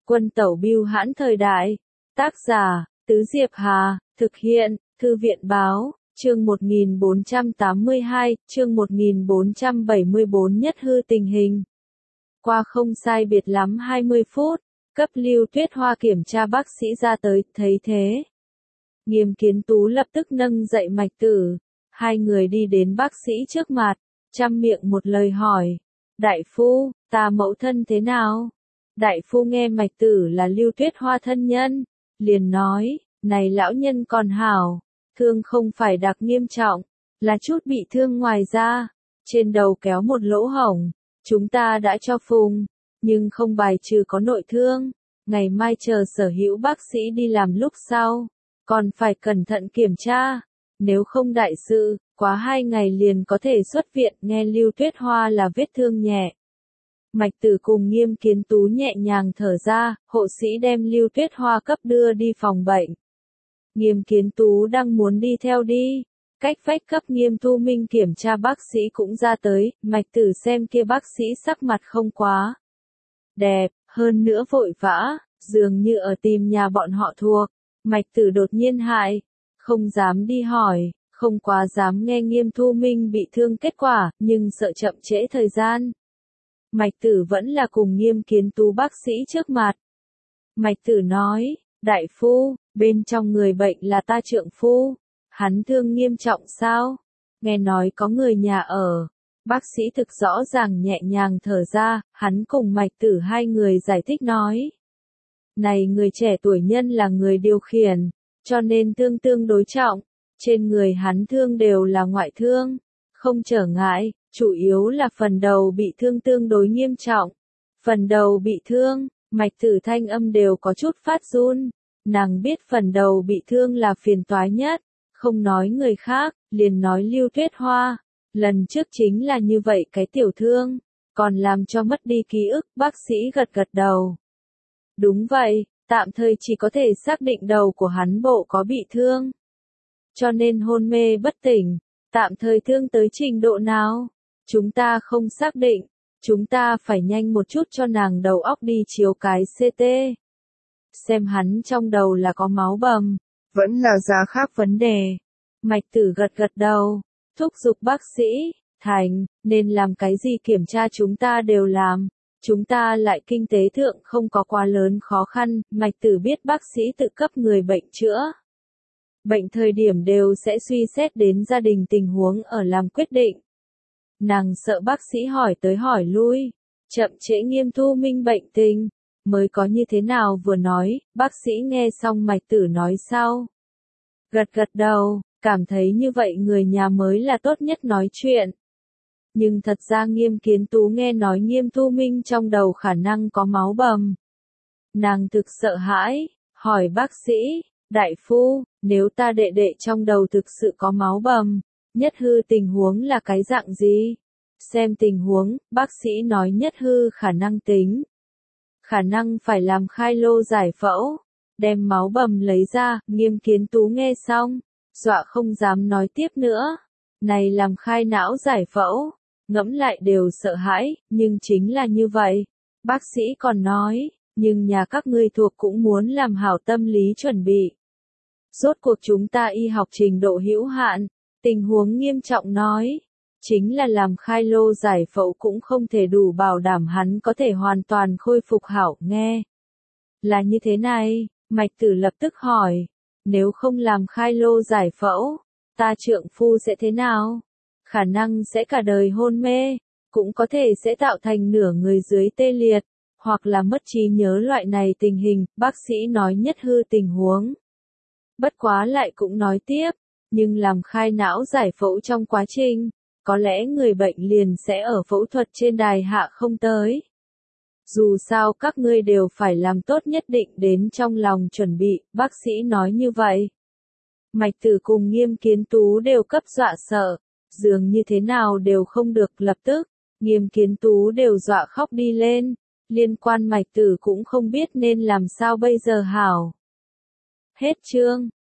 Quân tẩu bưu hãn thời đại. Tác giả, Tứ Diệp Hà, thực hiện, Thư viện báo, chương 1482, chương 1474 nhất hư tình hình. Qua không sai biệt lắm 20 phút, cấp Lưu Tuyết Hoa kiểm tra bác sĩ ra tới, thấy thế. Nghiêm Kiến Tú lập tức nâng dậy Mạch Tử, hai người đi đến bác sĩ trước mặt, chăm miệng một lời hỏi, đại phu, ta mẫu thân thế nào? Đại phu nghe Mạch Tử là Lưu Tuyết Hoa thân nhân, liền nói, này lão nhân còn hảo, thương không phải đặc nghiêm trọng, là chút bị thương ngoài da, trên đầu kéo một lỗ hổng, chúng ta đã cho phùng, nhưng không bài trừ có nội thương, ngày mai chờ sở hữu bác sĩ đi làm lúc sau, còn phải cẩn thận kiểm tra, nếu không đại sự, quá 2 ngày liền có thể xuất viện. Nghe Lưu Tuyết Hoa là vết thương nhẹ. Mạch Tử cùng Nghiêm Kiến Tú nhẹ nhàng thở ra, hộ sĩ đem Lưu Tuyết Hoa cấp đưa đi phòng bệnh. Nghiêm Kiến Tú đang muốn đi theo đi, cách vách cấp Nghiêm Thu Minh kiểm tra bác sĩ cũng ra tới, Mạch Tử xem kia bác sĩ sắc mặt không quá đẹp, hơn nữa vội vã, dường như ở tìm nhà bọn họ thuộc. Mạch Tử đột nhiên hại, không dám đi hỏi, không quá dám nghe Nghiêm Thu Minh bị thương kết quả, nhưng sợ chậm trễ thời gian. Mạch Tử vẫn là cùng Nghiêm Kiến Tú bác sĩ trước mặt. Mạch Tử nói, đại phu, bên trong người bệnh là ta trượng phu, hắn thương nghiêm trọng sao? Nghe nói có người nhà ở. Bác sĩ thực rõ ràng nhẹ nhàng thở ra, hắn cùng Mạch Tử hai người giải thích nói. Này người trẻ tuổi nhân là người điều khiển, cho nên thương tương đối trọng, trên người hắn thương đều là ngoại thương, không trở ngại, chủ yếu là phần đầu bị thương tương đối nghiêm trọng. Phần đầu bị thương, Mạch Tử thanh âm đều có chút phát run, nàng biết phần đầu bị thương là phiền toái nhất, không nói người khác, liền nói Lưu Tuyết Hoa, lần trước chính là như vậy cái tiểu thương, còn làm cho mất đi ký ức. Bác sĩ gật gật đầu. Đúng vậy, tạm thời chỉ có thể xác định đầu của hắn bộ có bị thương, cho nên hôn mê bất tỉnh. Tạm thời thương tới trình độ nào? Chúng ta không xác định, chúng ta phải nhanh một chút cho nàng đầu óc đi chiếu cái CT. Xem hắn trong đầu là có máu bầm, vẫn là da khác vấn đề. Mạch Tử gật gật đầu, thúc giục bác sĩ, thành, nên làm cái gì kiểm tra chúng ta đều làm. Chúng ta lại kinh tế thượng không có quá lớn khó khăn, Mạch Tử biết bác sĩ tự cấp người bệnh chữa bệnh thời điểm đều sẽ suy xét đến gia đình tình huống ở làm quyết định. Nàng sợ bác sĩ hỏi tới hỏi lui, chậm trễ Nghiêm Thu Minh bệnh tình, mới có như thế nào vừa nói, bác sĩ nghe xong Mạch Tử nói sau. Gật gật đầu, cảm thấy như vậy người nhà mới là tốt nhất nói chuyện. Nhưng thật ra Nghiêm Kiến Tú nghe nói Nghiêm Thu Minh trong đầu khả năng có máu bầm. Nàng thực sợ hãi, hỏi bác sĩ, đại phu, nếu ta đệ đệ trong đầu thực sự có máu bầm, nhất hư tình huống là cái dạng gì? Xem tình huống, bác sĩ nói nhất hư khả năng tính. Khả năng phải làm khai lô giải phẫu, đem máu bầm lấy ra. Nghiêm Kiến Tú nghe xong, dọa không dám nói tiếp nữa. Này làm khai não giải phẫu, ngẫm lại đều sợ hãi, nhưng chính là như vậy. Bác sĩ còn nói, nhưng nhà các ngươi thuộc cũng muốn làm hảo tâm lý chuẩn bị. Rốt cuộc chúng ta y học trình độ hữu hạn, tình huống nghiêm trọng nói, chính là làm khai lô giải phẫu cũng không thể đủ bảo đảm hắn có thể hoàn toàn khôi phục hảo. Nghe là như thế này, Mạch Tử lập tức hỏi, nếu không làm khai lô giải phẫu, ta trượng phu sẽ thế nào? Khả năng sẽ cả đời hôn mê, cũng có thể sẽ tạo thành nửa người dưới tê liệt, hoặc là mất trí nhớ. Loại này tình hình, bác sĩ nói nhất hư tình huống. Bất quá lại cũng nói tiếp, nhưng làm khai não giải phẫu trong quá trình, có lẽ người bệnh liền sẽ ở phẫu thuật trên đài hạ không tới. Dù sao các ngươi đều phải làm tốt nhất định đến trong lòng chuẩn bị, bác sĩ nói như vậy. Mạch Tử cùng Nghiêm Kiến Tú đều cấp dọa sợ, dường như thế nào đều không được. Lập tức, Nghiêm Kiến Tú đều dọa khóc đi lên, liên quan Mạch Tử cũng không biết nên làm sao bây giờ hảo. Hết chương.